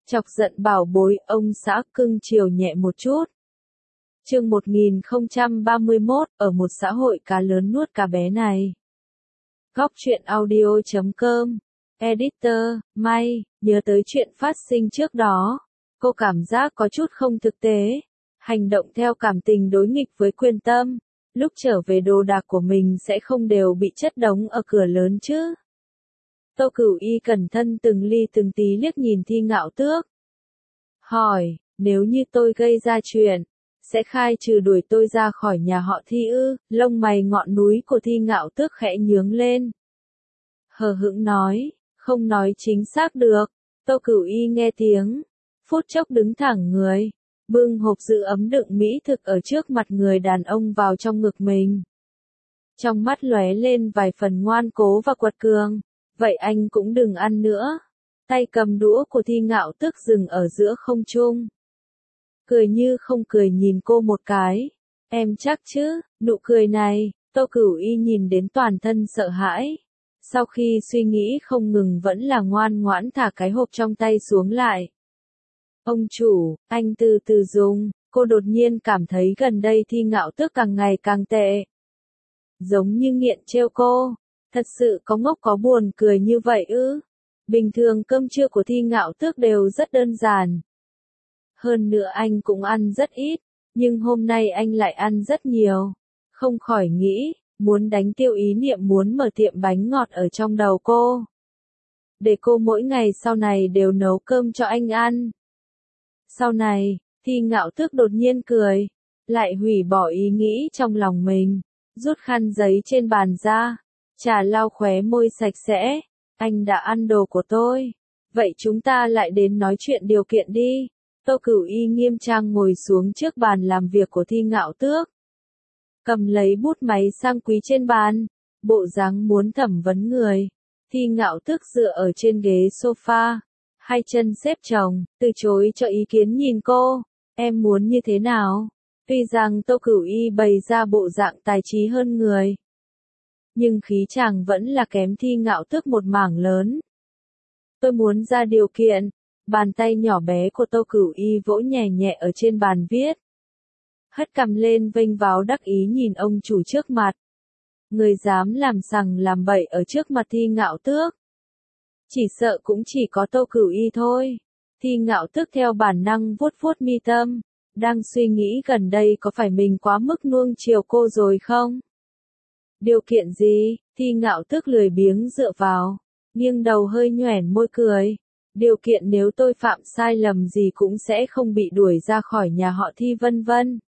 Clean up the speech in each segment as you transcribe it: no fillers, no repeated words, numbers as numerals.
Chọc giận bảo bối, ông xã cưng chiều nhẹ một chút. Chương 1031, ở một xã hội cá lớn nuốt cá bé này. Góc truyện audio.com. Editor, May, nhớ tới chuyện phát sinh trước đó. Cô cảm giác có chút không thực tế. Hành động theo cảm tình đối nghịch với quyền tâm. Lúc trở về đồ đạc của mình sẽ không đều bị chất đống ở cửa lớn chứ. Tô Cửu Y cẩn thận từng ly từng tí liếc nhìn Thi Ngạo Tước. Hỏi, nếu như tôi gây ra chuyện, sẽ khai trừ đuổi tôi ra khỏi nhà họ Thi ư? Lông mày ngọn núi của Thi Ngạo Tước khẽ nhướng lên. Hờ hững nói, không nói chính xác được. Tô Cửu Y nghe tiếng, phút chốc đứng thẳng người, bưng hộp giữ ấm đựng mỹ thực ở trước mặt người đàn ông vào trong ngực mình. Trong mắt lóe lên vài phần ngoan cố và quật cường, vậy anh cũng đừng ăn nữa. Tay cầm đũa của Thi Ngạo Tước dừng ở giữa không trung. Cười như không cười nhìn cô một cái. Em chắc chứ, nụ cười này, Tô Cửu Y nhìn đến toàn thân sợ hãi. Sau khi suy nghĩ không ngừng vẫn là ngoan ngoãn thả cái hộp trong tay xuống lại. Ông chủ, anh từ từ dùng, cô đột nhiên cảm thấy gần đây Thi Ngạo Tước càng ngày càng tệ. Giống như nghiện trêu cô, thật sự có ngốc có buồn cười như vậy ư? Bình thường cơm trưa của Thi Ngạo Tước đều rất đơn giản. Hơn nữa anh cũng ăn rất ít, nhưng hôm nay anh lại ăn rất nhiều. Không khỏi nghĩ, muốn đánh tiêu ý niệm muốn mở tiệm bánh ngọt ở trong đầu cô. Để cô mỗi ngày sau này đều nấu cơm cho anh ăn. Sau này, Thi Ngạo Tước đột nhiên cười, lại hủy bỏ ý nghĩ trong lòng mình, rút khăn giấy trên bàn ra, trà lau khóe môi sạch sẽ. Anh đã ăn đồ của tôi, vậy chúng ta lại đến nói chuyện điều kiện đi. Tô Cửu Y nghiêm trang ngồi xuống trước bàn làm việc của Thi Ngạo Tước. Cầm lấy bút máy sang quý trên bàn, bộ dáng muốn thẩm vấn người. Thi Ngạo Tước dựa ở trên ghế sofa, hai chân xếp chồng, từ chối cho ý kiến nhìn cô. Em muốn như thế nào? Tuy rằng Tô Cửu Y bày ra bộ dạng tài trí hơn người, nhưng khí chàng vẫn là kém Thi Ngạo Tước một mảng lớn. Tôi muốn ra điều kiện. Bàn tay nhỏ bé của Tô Cửu Y vỗ nhẹ nhẹ ở trên bàn viết. Hất cằm lên vênh váo đắc ý nhìn ông chủ trước mặt. Người dám làm sằng làm bậy ở trước mặt Thi Ngạo Tước. Chỉ sợ cũng chỉ có Tô Cửu Y thôi. Thi Ngạo Tước theo bản năng vuốt vuốt mi tâm, đang suy nghĩ gần đây có phải mình quá mức nuông chiều cô rồi không? Điều kiện gì? Thi Ngạo Tước lười biếng dựa vào, nghiêng đầu hơi nhoẻn môi cười. Điều kiện nếu tôi phạm sai lầm gì cũng sẽ không bị đuổi ra khỏi nhà họ Thi vân vân.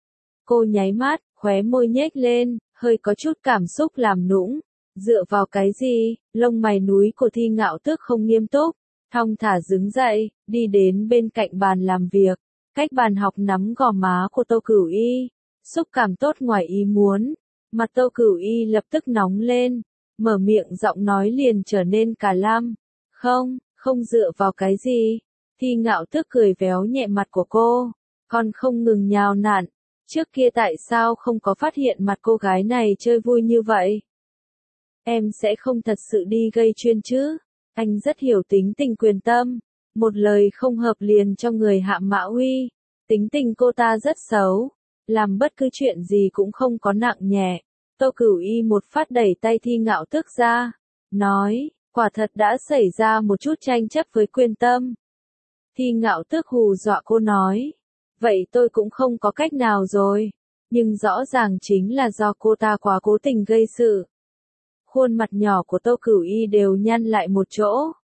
Cô nháy mắt, khóe môi nhếch lên, hơi có chút cảm xúc làm nũng. Dựa vào cái gì? Lông mày núi của Thi Ngạo Tước không nghiêm túc, thong thả đứng dậy, đi đến bên cạnh bàn làm việc, cách bàn học nắm gò má của Tô Cửu Y, xúc cảm tốt ngoài ý muốn. Mặt Tô Cửu Y lập tức nóng lên, mở miệng giọng nói liền trở nên cả lam. Không dựa vào cái gì? Thi Ngạo Tước cười véo nhẹ mặt của cô, còn không ngừng nhào nặn. Trước kia tại sao không có phát hiện mặt cô gái này chơi vui như vậy? Em sẽ không thật sự đi gây chuyện chứ? Anh rất hiểu tính tình quyền tâm, một lời không hợp liền cho người hạ mã uy. Tính tình cô ta rất xấu, làm bất cứ chuyện gì cũng không có nặng nhẹ. Tô Cửu Y một phát đẩy tay Thi Ngạo Tước ra, nói, quả thật đã xảy ra một chút tranh chấp với quyền tâm. Thi Ngạo Tước hù dọa cô nói, vậy tôi cũng không có cách nào rồi, nhưng rõ ràng chính là do cô ta quá cố tình gây sự. Khuôn mặt nhỏ của Tô Cửu Y đều nhăn lại một chỗ.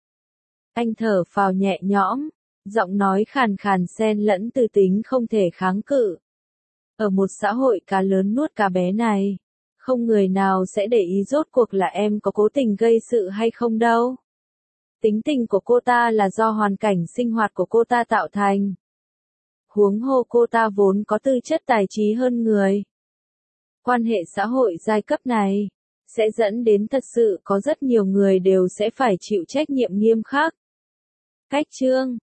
Anh thở phào nhẹ nhõm, giọng nói khàn khàn xen lẫn từ tính không thể kháng cự. Ở một xã hội cá lớn nuốt cá bé này, không người nào sẽ để ý rốt cuộc là em có cố tình gây sự hay không đâu. Tính tình của cô ta là do hoàn cảnh sinh hoạt của cô ta tạo thành. Huống hồ cô ta vốn có tư chất tài trí hơn người. Quan hệ xã hội giai cấp này sẽ dẫn đến thật sự có rất nhiều người đều sẽ phải chịu trách nhiệm nghiêm khắc. Cách chương